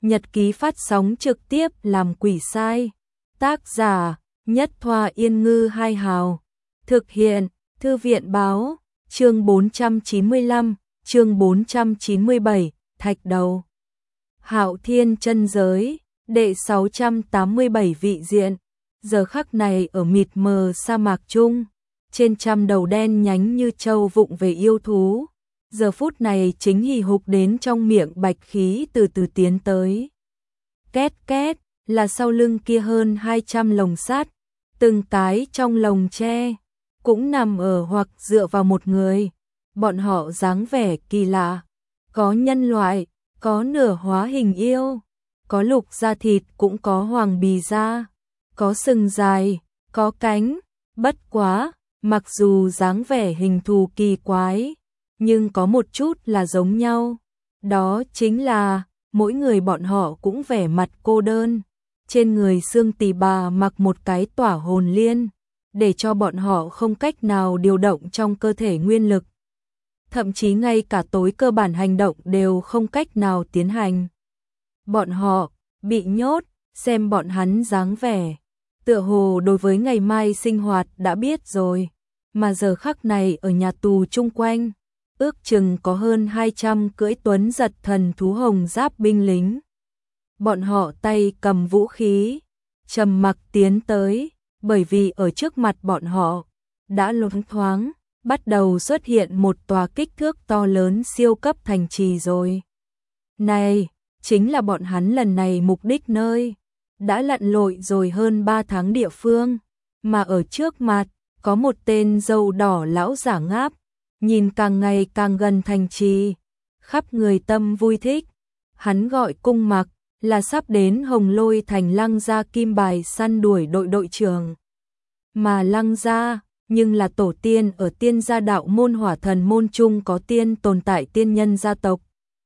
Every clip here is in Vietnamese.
nhật ký phát sóng trực tiếp làm quỷ sai. Tác giả: Nhất Thoa Yên Ngư Hai Hào. Thực hiện: Thư viện Báo. Chương 495, chương 497, Thạch Đầu. Hạo Thiên chân giới, đệ 687 vị diện. Giờ khắc này ở mịt mờ sa mạc chung, trên trăm đầu đen nhánh như trâu vụng về yêu thú, giờ phút này chính hì hục đến trong miệng bạch khí từ từ tiến tới. Két két, là sau lưng kia hơn 200 lồng sắt, từng cái trong lồng tre cũng nằm ở hoặc dựa vào một người. Bọn họ dáng vẻ kỳ lạ, có nhân loại, có nửa hóa hình yêu, có lục da thịt cũng có hoàng bì da, có sừng dài, có cánh. Bất quá, mặc dù dáng vẻ hình thù kỳ quái, nhưng có một chút là giống nhau. Đó chính là, mỗi người bọn họ cũng vẻ mặt cô đơn. Trên người Xương Tỳ Bà mặc một cái tỏa hồn liên, để cho bọn họ không cách nào điều động trong cơ thể nguyên lực. Thậm chí ngay cả tối cơ bản hành động đều không cách nào tiến hành. Bọn họ bị nhốt, xem bọn hắn dáng vẻ, tựa hồ đối với ngày mai sinh hoạt đã biết rồi, mà giờ khắc này ở nhà tù chung quanh, ước chừng có hơn 200 cưỡi tuấn giật thần thú hồng giáp binh lính. Bọn họ tay cầm vũ khí, trầm mặc tiến tới, bởi vì ở trước mặt bọn họ đã loáng thoáng bắt đầu xuất hiện một tòa kích thước to lớn siêu cấp thành trì rồi. Này, chính là bọn hắn lần này mục đích nơi, đã lặn lội rồi hơn 3 tháng địa phương, mà ở trước mặt có một tên râu đỏ lão giả ngáp, nhìn càng ngày càng gần thành trì, khắp người tâm vui thích. Hắn gọi Cung Mặc, là sắp đến Hồng Lôi thành Lăng gia kim bài săn đuổi đội trưởng. Mà Lăng gia, nhưng là tổ tiên ở tiên gia đạo môn hỏa thần môn chung có tiên tồn tại tiên nhân gia tộc.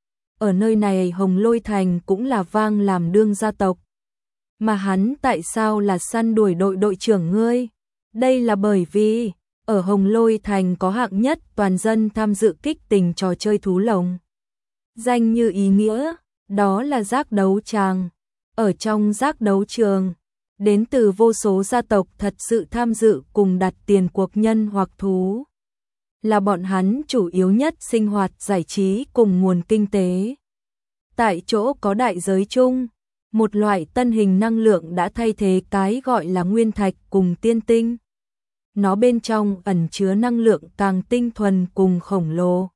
Ở nơi này Hồng Lôi thành cũng là vang làm đương gia tộc. Mà hắn tại sao là săn đuổi đội trưởng ngươi? Đây là bởi vì, ở Hồng Lôi thành có hạng nhất toàn dân tham dự kích tình trò chơi thú lồng. Danh như ý nghĩa, đó là giác đấu tràng. Ở trong giác đấu trường, đến từ vô số gia tộc thật sự tham dự cùng đặt tiền cuộc nhân hoặc thú. Là bọn hắn chủ yếu nhất sinh hoạt giải trí cùng nguồn kinh tế. Tại chỗ có đại giới chung, một loại tân hình năng lượng đã thay thế cái gọi là nguyên thạch cùng tiên tinh. Nó bên trong ẩn chứa năng lượng càng tinh thuần cùng khổng lồ.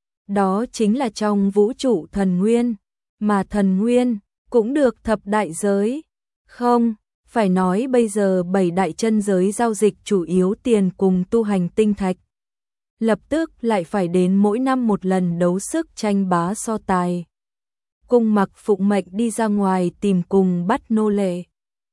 Đó chính là trong vũ trụ thần nguyên, mà thần nguyên cũng được thập đại giới. Không, phải nói bây giờ 7 đại chân giới giao dịch chủ yếu tiền cùng tu hành tinh thạch. Lập tức lại phải đến mỗi năm một lần đấu sức tranh bá so tài. Cung Mặc phụng mệnh đi ra ngoài tìm cùng bắt nô lệ.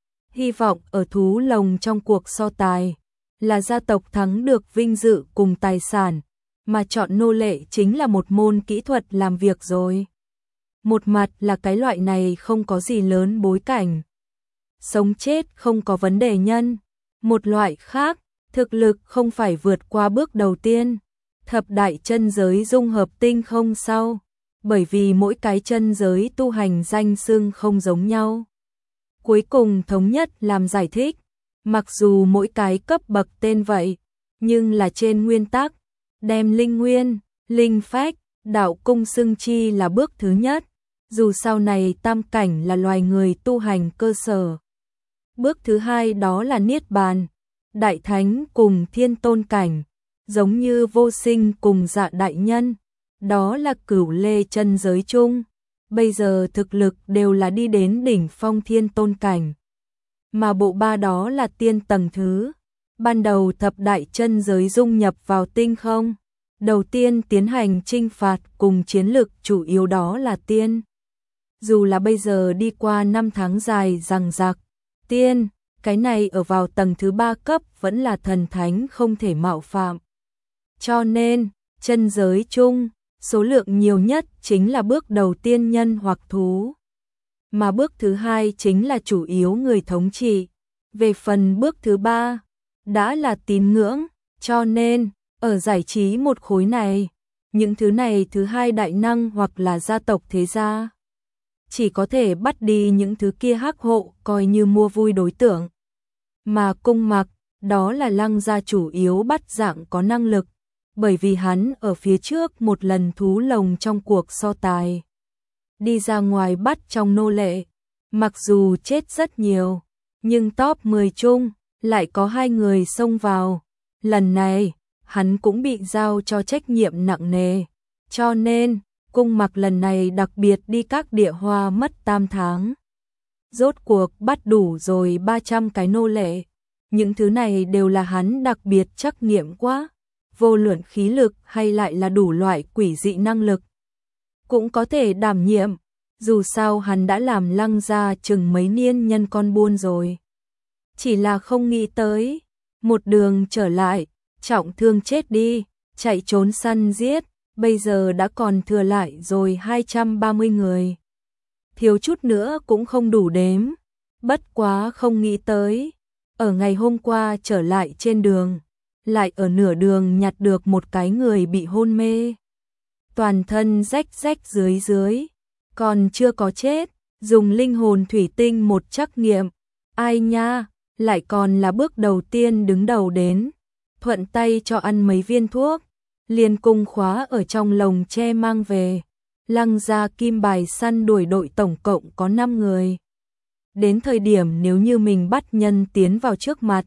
Hy vọng ở thú lồng trong cuộc so tài, là gia tộc thắng được vinh dự cùng tài sản, mà chọn nô lệ chính là một môn kỹ thuật làm việc rồi. Một mặt là cái loại này không có gì lớn bối cảnh, sống chết không có vấn đề nhân. Một loại khác, thực lực không phải vượt qua bước đầu tiên, thập đại chân giới dung hợp tinh không sau, bởi vì mỗi cái chân giới tu hành danh xưng không giống nhau. Cuối cùng thống nhất làm giải thích, mặc dù mỗi cái cấp bậc tên vậy, nhưng là trên nguyên tắc, đem linh nguyên, linh phách, đạo cung xưng chi là bước thứ nhất, dù sau này tam cảnh là loài người tu hành cơ sở. Bước thứ hai đó là niết bàn, đại thánh cùng thiên tôn cảnh, giống như vô sinh cùng dạ đại nhân, đó là cửu lê chân giới chung. Bây giờ thực lực đều là đi đến đỉnh phong thiên tôn cảnh, mà bộ ba đó là tiên tầng thứ. Ban đầu thập đại chân giới dung nhập vào tinh không, đầu tiên tiến hành chinh phạt cùng chiến lực chủ yếu đó là tiên. Dù là bây giờ đi qua 5 tháng dài dằng dặc, tiên, cái này ở vào tầng thứ 3 cấp vẫn là thần thánh không thể mạo phạm. Cho nên, chân giới chung, số lượng nhiều nhất chính là bước đầu tiên nhân hoặc thú. Mà bước thứ hai chính là chủ yếu người thống trị. Về phần bước thứ ba, đã là tín ngưỡng, cho nên, ở giải trí một khối này, những thứ này thứ hai đại năng hoặc là gia tộc thế gia. chỉ có thể bắt đi những thứ kia hắc hộ coi như mua vui đối tượng. Mà Cung Mặc, đó là Lăng gia chủ yếu bắt dạng có năng lực, bởi vì hắn ở phía trước một lần thú lồng trong cuộc so tài. Đi ra ngoài bắt trong nô lệ, mặc dù chết rất nhiều, nhưng top 10 chung lại có 2 người xông vào. Lần này, hắn cũng bị giao cho trách nhiệm nặng nề, cho nên Cung Mặc lần này đặc biệt đi các địa hoa mất 8 tháng. Rốt cuộc bắt đủ rồi 300 cái nô lệ. Những thứ này đều là hắn đặc biệt trắc nghiệm quá, vô luận khí lực hay lại là đủ loại quỷ dị năng lực. Cũng có thể đảm nhiệm, dù sao hắn đã làm Lăng gia chừng mấy niên nhân con buôn rồi. Chỉ là không nghĩ tới, một đường trở lại, trọng thương chết đi, chạy trốn săn giết, bây giờ đã còn thừa lại rồi 230 người. Thiếu chút nữa cũng không đủ đếm, bất quá không nghĩ tới. Ở ngày hôm qua trở lại trên đường, lại ở nửa đường nhặt được một cái người bị hôn mê. Toàn thân rách rách dưới dưới, còn chưa có chết, dùng linh hồn thủy tinh một trắc nghiệm. Ai nha, lại còn là bước đầu tiên đứng đầu đến. Thuận tay cho ăn mấy viên thuốc, liền cùng khóa ở trong lồng tre mang về. Lăng gia kim bài săn đuổi đội tổng cộng có 5 người. Đến thời điểm nếu như mình bắt nhân tiến vào trước mặt,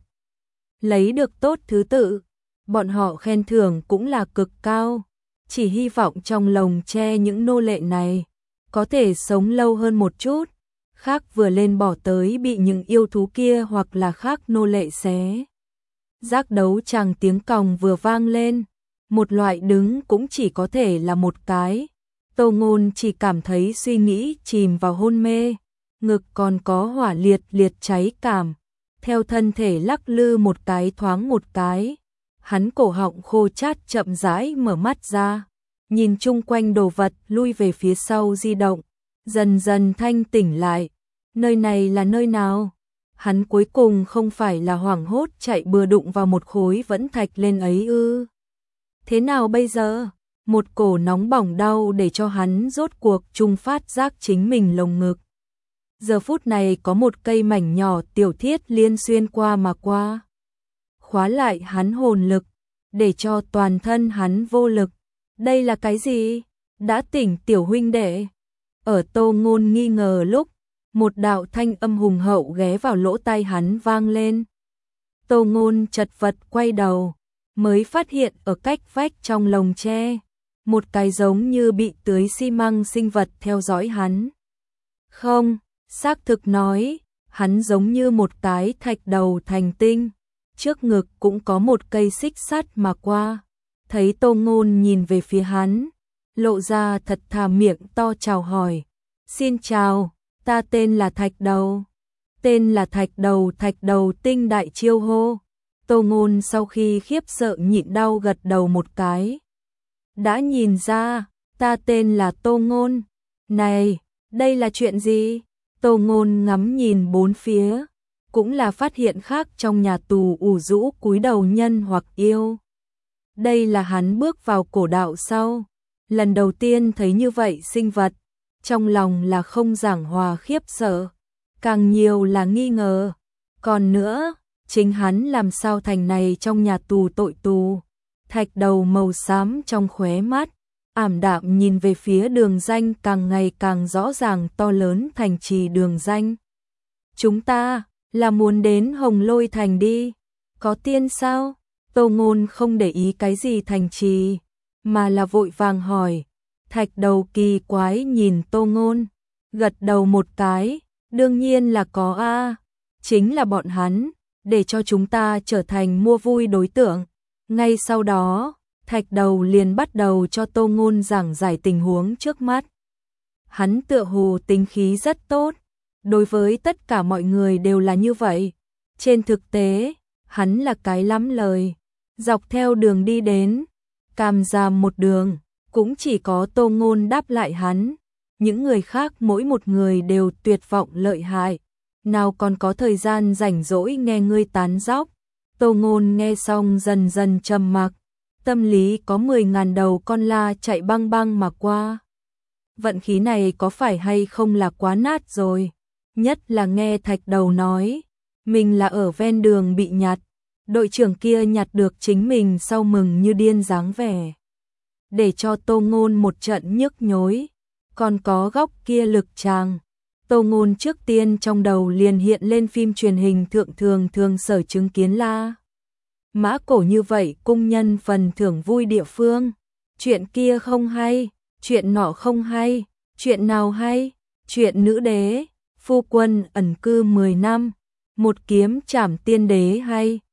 lấy được tốt thứ tự, bọn họ khen thưởng cũng là cực cao. Chỉ hy vọng trong lồng tre những nô lệ này có thể sống lâu hơn một chút, khác vừa lên bỏ tới bị những yêu thú kia hoặc là khác nô lệ xé. Giác đấu chàng tiếng còng vừa vang lên, một loại đứng cũng chỉ có thể là một cái. Tô Ngôn chỉ cảm thấy suy nghĩ chìm vào hôn mê, ngực còn có hỏa liệt liệt cháy cảm, theo thân thể lắc lư một cái thoáng một cái. Hắn cổ họng khô chát chậm rãi mở mắt ra, nhìn chung quanh đồ vật lui về phía sau di động, dần dần thanh tỉnh lại. Nơi này là nơi nào? Hắn cuối cùng không phải là hoảng hốt chạy bừa đụng vào một khối vẫn thạch lên ấy ư? Thế nào bây giờ? Một cổ nóng bỏng đau để cho hắn rốt cuộc trung phát giác chính mình lồng ngực. Giờ phút này có một cây mảnh nhỏ tiểu thiết liên xuyên qua mà qua, khóa lại hắn hồn lực, để cho toàn thân hắn vô lực. Đây là cái gì? Đã tỉnh tiểu huynh đệ? Ở Tô Ngôn nghi ngờ lúc, một đạo thanh âm hùng hậu ghé vào lỗ tai hắn vang lên. Tô Ngôn chật vật quay đầu, mới phát hiện ở cách vách trong lồng tre, một cái giống như bị tưới xi măng sinh vật theo dõi hắn. Không, xác thực nói, hắn giống như một cái thạch đầu thành tinh, trước ngực cũng có một cây xích sắt mà qua. Thấy Tô Ngôn nhìn về phía hắn, lộ ra thật thà miệng to chào hỏi. Xin chào, ta tên là Thạch Đầu. Tên là Thạch Đầu tinh đại chiêu hô. Tô Ngôn sau khi khiếp sợ nhịn đau gật đầu một cái. Đã nhìn ra, ta tên là Tô Ngôn. Này, đây là chuyện gì? Tô Ngôn ngắm nhìn bốn phía, cũng là phát hiện khác trong nhà tù ủ rũ cúi đầu nhân hoặc yêu. Đây là hắn bước vào cổ đạo sau, lần đầu tiên thấy như vậy sinh vật, trong lòng là không giảng hòa khiếp sợ, càng nhiều là nghi ngờ. Còn nữa, chính hắn làm sao thành này trong nhà tù tội tù? Thạch đầu màu xám trong khóe mắt, ảm đạm nhìn về phía đường danh càng ngày càng rõ ràng to lớn thành trì đường danh. Chúng ta là muốn đến Hồng Lôi Thành đi, có tiên sao? Tô Ngôn không để ý cái gì thành trì, mà là vội vàng hỏi. Thạch đầu kỳ quái nhìn Tô Ngôn, gật đầu một cái, đương nhiên là có a, chính là bọn hắn, để cho chúng ta trở thành mua vui đối tượng. Ngay sau đó, Thạch đầu liền bắt đầu cho Tô Ngôn giảng giải tình huống trước mắt. Hắn tựa hồ tính khí rất tốt, đối với tất cả mọi người đều là như vậy. Trên thực tế, hắn là cái lắm lời. Dọc theo đường đi đến Cam Giam một đường, cũng chỉ có Tô Ngôn đáp lại hắn. Những người khác mỗi một người đều tuyệt vọng lợi hại, nào còn có thời gian rảnh rỗi nghe ngươi tán dóc. Tô Ngôn nghe xong dần dần trầm mặc, tâm lý có 10.000 đầu con la chạy băng băng mà qua. vận khí này có phải hay không là quá nát rồi. Nhất là nghe Thạch Đầu nói, mình là ở ven đường bị nhặt, đội trưởng kia nhặt được chính mình sau mừng như điên dáng vẻ. Để cho Tô Ngôn một trận nhức nhối, còn có góc kia Lực Tràng. Tô Ngôn trước tiên trong đầu liền hiện lên phim truyền hình thượng thường sở chứng kiến La Mã Cổ như vậy cung nhân phần thưởng vui địa phương. Chuyện kia không hay, chuyện nọ không hay, chuyện nào hay, chuyện nữ đế, phu quân ẩn cư 10 năm, một kiếm trảm tiên đế hay.